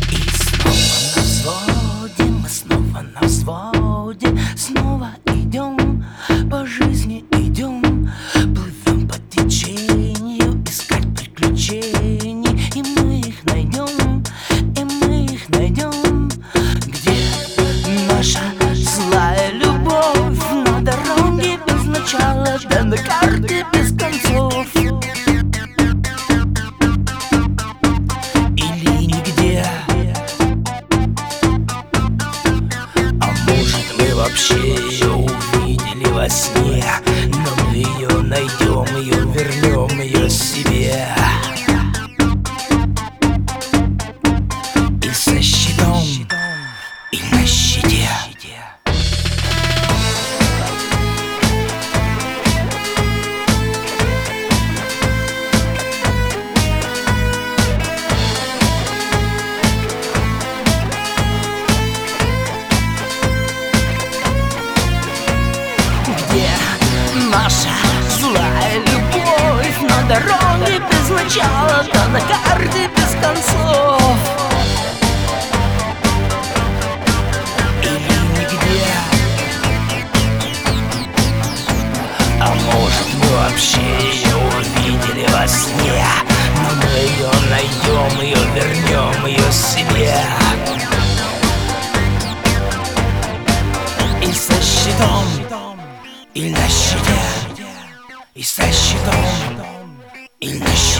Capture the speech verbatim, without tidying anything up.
И снова на взводе, мы снова на взводе, снова идем, по жизни идем, плывем по течению, искать приключений. И мы их найдем, и мы их найдем. Где наша злая любовь? На дороге без начала, да на карте без концов. Или нигде. А может, мы вообще ее увидели во сне, но мы ее найдем, ее вернем ее себе. И со щитом, и на щите. Наша злая любовь? На дороге без начала, да на карте без концов. Или нигде. А может, мы вообще ее увидели во сне, но мы ее найдем, ее вернем ее себе. И со щитом, и на щите, и со щитом, и на щите.